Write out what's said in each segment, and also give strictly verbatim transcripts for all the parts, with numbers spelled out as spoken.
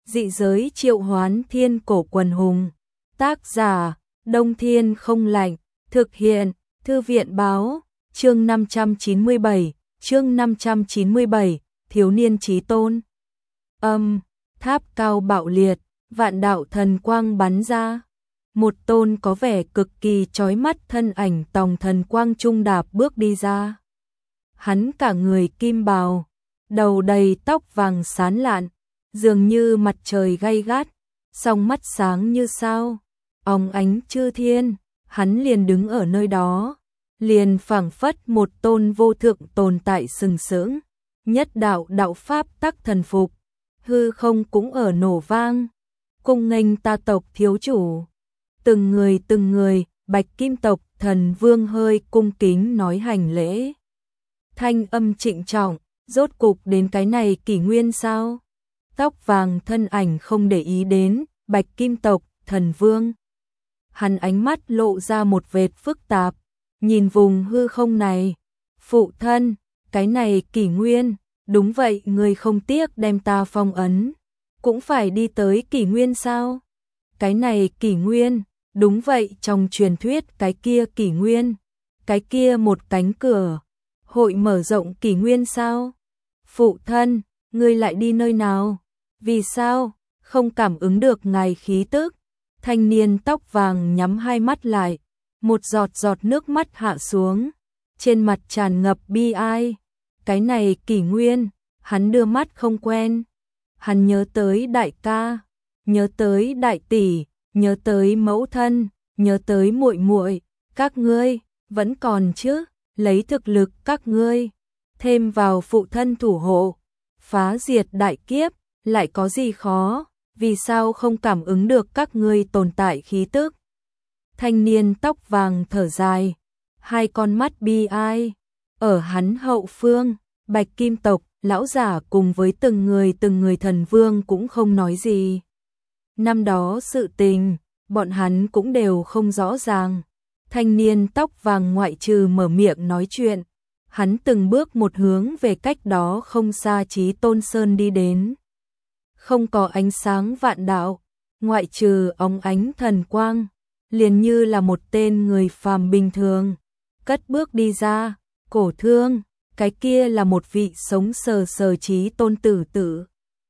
Dị giới triệu hoán thiên cổ quần hùng. Tác giả, Đông Thiên không lạnh. Thực hiện, Thư viện báo. Chương năm trăm chín mươi bảy, chương năm trăm chín mươi bảy, thiếu niên chí tôn. Âm, tháp cao bạo liệt, vạn đạo thần quang bắn ra. Một tôn có vẻ cực kỳ chói mắt thân ảnh tòng thần quang trung đạp bước đi ra. Hắn cả người kim bào, đầu đầy tóc vàng sáng lạn, dường như mặt trời gay gắt, song mắt sáng như sao, óng ánh chư thiên, hắn liền đứng ở nơi đó, liền phảng phất một tôn vô thượng tồn tại sừng sững, nhất đạo đạo pháp tắc thần phục, hư không cũng ở nổ vang, cung nghênh ta tộc thiếu chủ. Từng người từng người, Bạch Kim tộc thần vương hơi cung kính nói hành lễ. Thanh âm trịnh trọng, rốt cục đến cái này kỷ nguyên sao? Tóc vàng thân ảnh không để ý đến, Bạch Kim tộc thần vương. Hắn ánh mắt lộ ra một vệt phức tạp, nhìn vùng hư không này. Phụ thân, cái này kỷ nguyên, đúng vậy người không tiếc đem ta phong ấn, cũng phải đi tới kỷ nguyên sao? Cái này kỷ nguyên, đúng vậy trong truyền thuyết cái kia kỷ nguyên, cái kia một cánh cửa, hội mở rộng kỷ nguyên sao? Phụ thân, ngươi lại đi nơi nào? Vì sao? Không cảm ứng được ngài khí tức. Thanh niên tóc vàng nhắm hai mắt lại, một giọt giọt nước mắt hạ xuống, trên mặt tràn ngập bi ai. Cái này kỷ nguyên, hắn đưa mắt không quen. Hắn nhớ tới đại ca, nhớ tới đại tỷ, nhớ tới mẫu thân, nhớ tới muội muội, các ngươi vẫn còn chứ? Lấy thực lực các ngươi thêm vào phụ thân thủ hộ, phá diệt đại kiếp, lại có gì khó? Vì sao không cảm ứng được các ngươi tồn tại khí tức? Thanh niên tóc vàng thở dài, hai con mắt bi ai. Ở hắn hậu phương, Bạch Kim tộc lão giả cùng với từng người từng người thần vương cũng không nói gì. Năm đó sự tình, bọn hắn cũng đều không rõ ràng. Thanh niên tóc vàng ngoại trừ mở miệng nói chuyện, hắn từng bước một hướng về cách đó không xa Chí Tôn Sơn đi đến. Không có ánh sáng vạn đạo, ngoại trừ óng ánh thần quang, liền như là một tên người phàm bình thường, cất bước đi ra. Cổ Thương, cái kia là một vị sống sờ sờ Chí Tôn tử tử.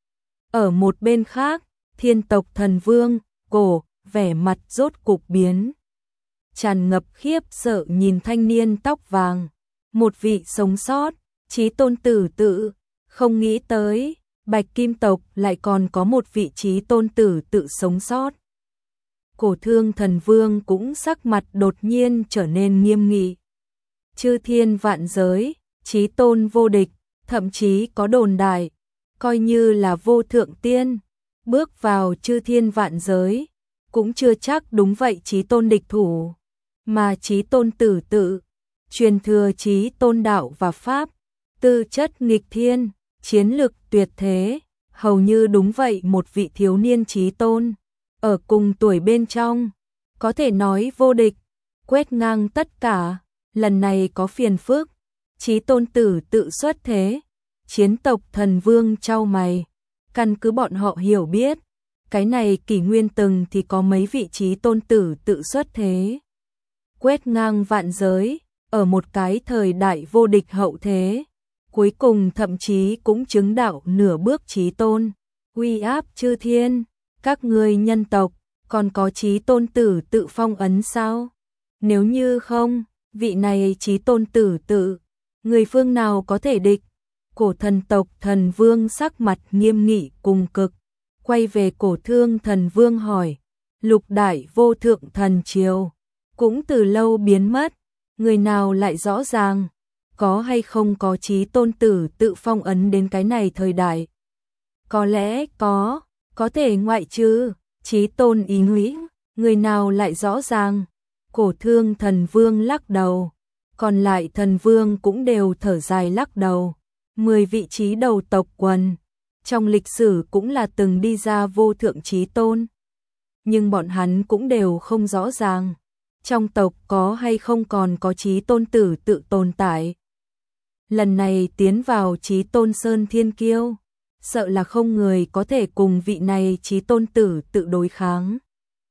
Ở một bên khác, Thiên tộc thần vương, Cổ, vẻ mặt rốt cục biến, tràn ngập khiếp sợ nhìn thanh niên tóc vàng, một vị sống sót, Chí Tôn tử tử, không nghĩ tới, Bạch Kim tộc lại còn có một vị Chí Tôn tử tử sống sót. Cổ Thương thần vương cũng sắc mặt đột nhiên trở nên nghiêm nghị. Chư thiên vạn giới, Chí Tôn vô địch, thậm chí có đồn đại, coi như là vô thượng tiên, bước vào chư thiên vạn giới, cũng chưa chắc đúng vậy Chí Tôn địch thủ. Mà Chí Tôn tử tử, truyền thừa Chí Tôn đạo và pháp, tư chất nghịch thiên, chiến lực tuyệt thế, hầu như đúng vậy một vị thiếu niên Chí Tôn, ở cùng tuổi bên trong, có thể nói vô địch, quét ngang tất cả. Lần này có phiền phức, Chí Tôn tử tự xuất thế. Chiến tộc thần vương chau mày, căn cứ bọn họ hiểu biết, cái này kỷ nguyên từng thì có mấy vị Chí Tôn tử tự xuất thế, quét ngang vạn giới, ở một cái thời đại vô địch hậu thế, cuối cùng thậm chí cũng chứng đạo nửa bước Chí Tôn, uy áp chư thiên. Các ngươi nhân tộc còn có Chí Tôn tử tự phong ấn sao? Nếu như không, vị này Chí Tôn tử tự, người phương nào có thể địch? Cổ thần tộc thần vương sắc mặt nghiêm nghị cùng cực, quay về Cổ Thương thần vương hỏi, lục đại vô thượng thần triều cũng từ lâu biến mất, người nào lại rõ ràng, có hay không có Chí Tôn tử tự phong ấn đến cái này thời đại? Có lẽ có, có thể ngoại trừ Chí Tôn ý nghĩ, người nào lại rõ ràng? Cổ Thương thần vương lắc đầu, còn lại thần vương cũng đều thở dài lắc đầu. Mười vị trí đầu tộc quần, trong lịch sử cũng là từng đi ra vô thượng Chí Tôn. Nhưng bọn hắn cũng đều không rõ ràng, trong tộc có hay không còn có Chí Tôn tử tự tồn tại. Lần này tiến vào Chí Tôn Sơn Thiên Kiêu, sợ là không người có thể cùng vị này chí tôn tử tự đối kháng.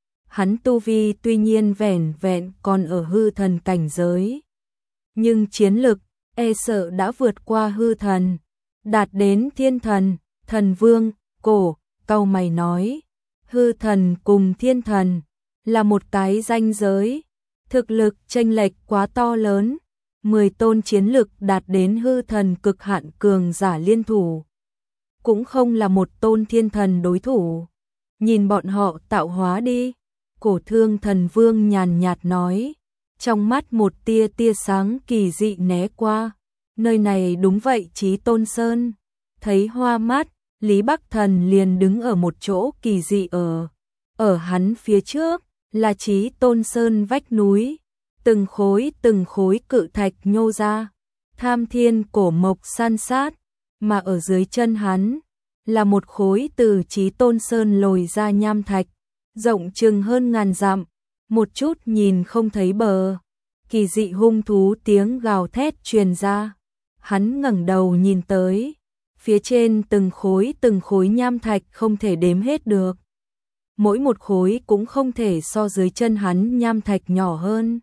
Hắn tu vi tuy nhiên vẻn vẹn còn ở hư thần cảnh giới, nhưng chiến lực e sợ đã vượt qua hư thần, đạt đến thiên thần. Thần Vương Cổ cau mày nói, hư thần cùng thiên thần là một cái ranh giới, thực lực chênh lệch quá to lớn, mười tôn chiến lực đạt đến hư thần cực hạn cường giả liên thủ, cũng không là một tôn thiên thần đối thủ. Nhìn bọn họ tạo hóa đi. Cổ Thương Thần Vương nhàn nhạt nói, trong mắt một tia tia sáng kỳ dị né qua. Nơi này đúng vậy Chí Tôn Sơn. Thấy hoa mắt, Lý Bắc Thần liền đứng ở một chỗ kỳ dị ở. Ở hắn phía trước là Chí Tôn Sơn vách núi, từng khối từng khối cự thạch nhô ra, tham thiên cổ mộc san sát, mà ở dưới chân hắn là một khối từ Chí Tôn Sơn lồi ra nham thạch, rộng chừng hơn ngàn dặm, một chút nhìn không thấy bờ. Kỳ dị hung thú tiếng gào thét truyền ra. Hắn ngẩng đầu nhìn tới, phía trên từng khối từng khối nham thạch không thể đếm hết được. Mỗi một khối cũng không thể so dưới chân hắn nham thạch nhỏ hơn.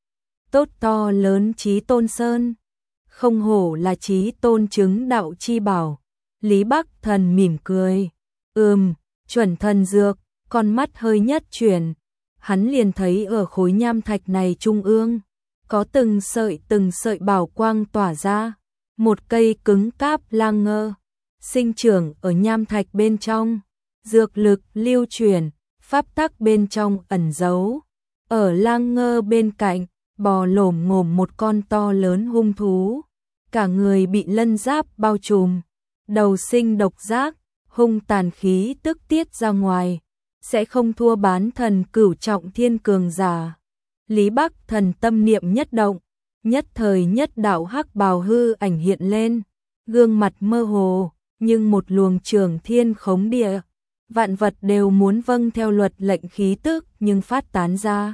Tốt to lớn Chí Tôn Sơn, không hổ là Chí Tôn chứng đạo chi bảo. Lý Bắc Thần mỉm cười, ừm, chuẩn thần dược. Con mắt hơi nhất chuyển, hắn liền thấy ở khối nham thạch này trung ương, có từng sợi từng sợi bảo quang tỏa ra, một cây cứng cáp lang ngơ, sinh trưởng ở nham thạch bên trong, dược lực lưu chuyển, pháp tắc bên trong ẩn giấu. Ở lang ngơ bên cạnh, bò lổm ngổm một con to lớn hung thú, cả người bị lân giáp bao trùm, đầu sinh độc giác, hung tàn khí tức tiết ra ngoài, sẽ không thua bán thần cửu trọng thiên cường giả. Lý Bắc Thần tâm niệm nhất động, nhất thời nhất đạo hắc bào hư ảnh hiện lên, gương mặt mơ hồ, nhưng một luồng trường thiên khống địa, vạn vật đều muốn vâng theo luật lệnh khí tức nhưng phát tán ra.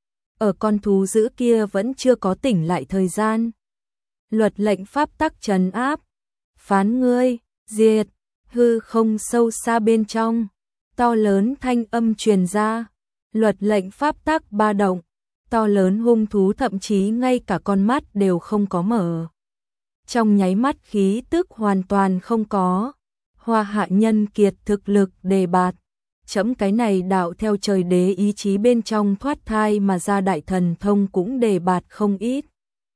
Ở con thú dữ kia vẫn chưa có tỉnh lại thời gian. Luật lệnh pháp tắc trấn áp, phán ngươi, diệt, hư không sâu xa bên trong. To lớn thanh âm truyền ra, luật lệnh pháp tắc ba động, to lớn hung thú thậm chí ngay cả con mắt đều không có mở. Trong nháy mắt khí tức hoàn toàn không có, Hoa Hạ Nhân Kiệt thực lực đề bạt, chấm cái này đạo theo trời đế ý chí bên trong thoát thai mà ra đại thần thông cũng đề bạt không ít.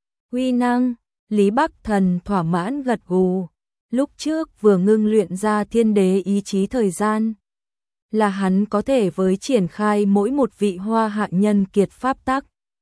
Uy năng, Lý Bắc Thần thỏa mãn gật gù, lúc trước vừa ngưng luyện ra thiên đế ý chí thời gian, là hắn có thể với triển khai mỗi một vị Hoa Hạ Nhân Kiệt pháp tắc.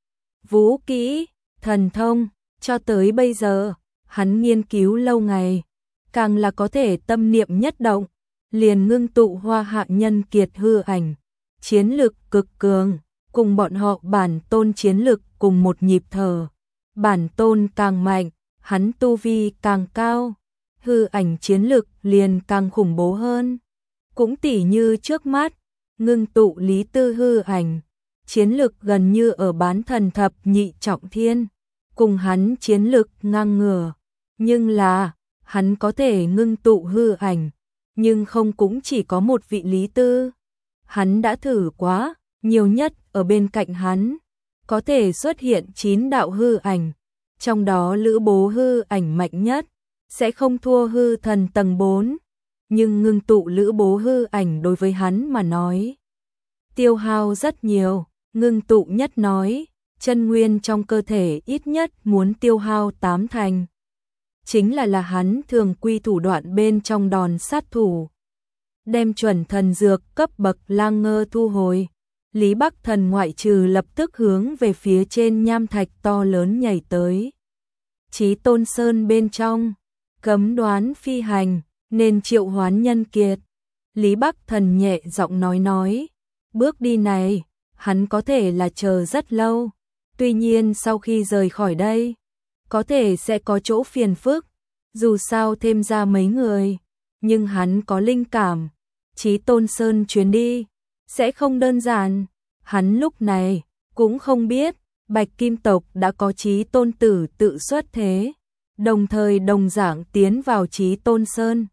Vũ kỹ, thần thông, cho tới bây giờ, hắn nghiên cứu lâu ngày, càng là có thể tâm niệm nhất động, liền ngưng tụ Hoa Hạ Nhân Kiệt hư ảnh, chiến lực cực cường, cùng bọn họ bản tôn chiến lực cùng một nhịp thở. Bản tôn càng mạnh, hắn tu vi càng cao, hư ảnh chiến lực liền càng khủng bố hơn. Cũng tỉ như trước mắt, ngưng tụ Lý Tư hư ảnh, chiến lực gần như ở bán thần thập nhị trọng thiên, cùng hắn chiến lực ngang ngửa, nhưng là, hắn có thể ngưng tụ hư ảnh, nhưng không cũng chỉ có một vị Lý Tư. Hắn đã thử quá, nhiều nhất ở bên cạnh hắn, có thể xuất hiện chín đạo hư ảnh, trong đó Lữ Bố hư ảnh mạnh nhất, sẽ không thua hư thần tầng bốn. Nhưng ngưng tụ Lữ Bố hư ảnh đối với hắn mà nói, tiêu hao rất nhiều, ngưng tụ nhất nói, chân nguyên trong cơ thể ít nhất muốn tiêu hao tám thành. Chính là là hắn thường quy thủ đoạn bên trong đòn sát thủ. Đem chuẩn thần dược cấp bậc lang ngơ thu hồi, Lý Bắc Thần ngoại trừ lập tức hướng về phía trên nham thạch to lớn nhảy tới. Chí Tôn Sơn bên trong, cấm đoán phi hành, nên triệu hoán nhân kiệt. Lý Bắc Thần nhẹ giọng nói nói, bước đi này, hắn có thể là chờ rất lâu. Tuy nhiên sau khi rời khỏi đây, có thể sẽ có chỗ phiền phức, dù sao thêm ra mấy người, nhưng hắn có linh cảm, Chí Tôn Sơn chuyến đi, sẽ không đơn giản. Hắn lúc này, cũng không biết, Bạch Kim tộc đã có Chí Tôn tử tự xuất thế, đồng thời đồng dạng tiến vào Chí Tôn Sơn.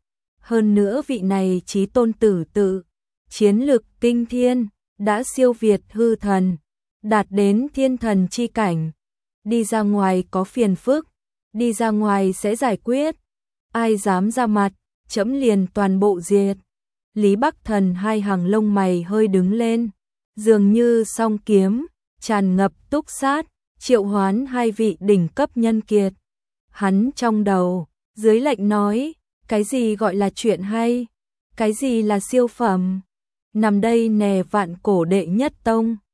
Hơn nữa vị này chí tôn tử tự, chiến lực kinh thiên, đã siêu việt hư thần, đạt đến thiên thần chi cảnh. Đi ra ngoài có phiền phức, đi ra ngoài sẽ giải quyết. Ai dám ra mặt, trẫm liền toàn bộ diệt. Lý Bắc Thần hai hàng lông mày hơi đứng lên, dường như song kiếm, tràn ngập túc sát, triệu hoán hai vị đỉnh cấp nhân kiệt. Hắn trong đầu, dưới lệnh nói, cái gì gọi là chuyện hay, cái gì là siêu phẩm. Nằm đây nè vạn cổ đệ nhất tông,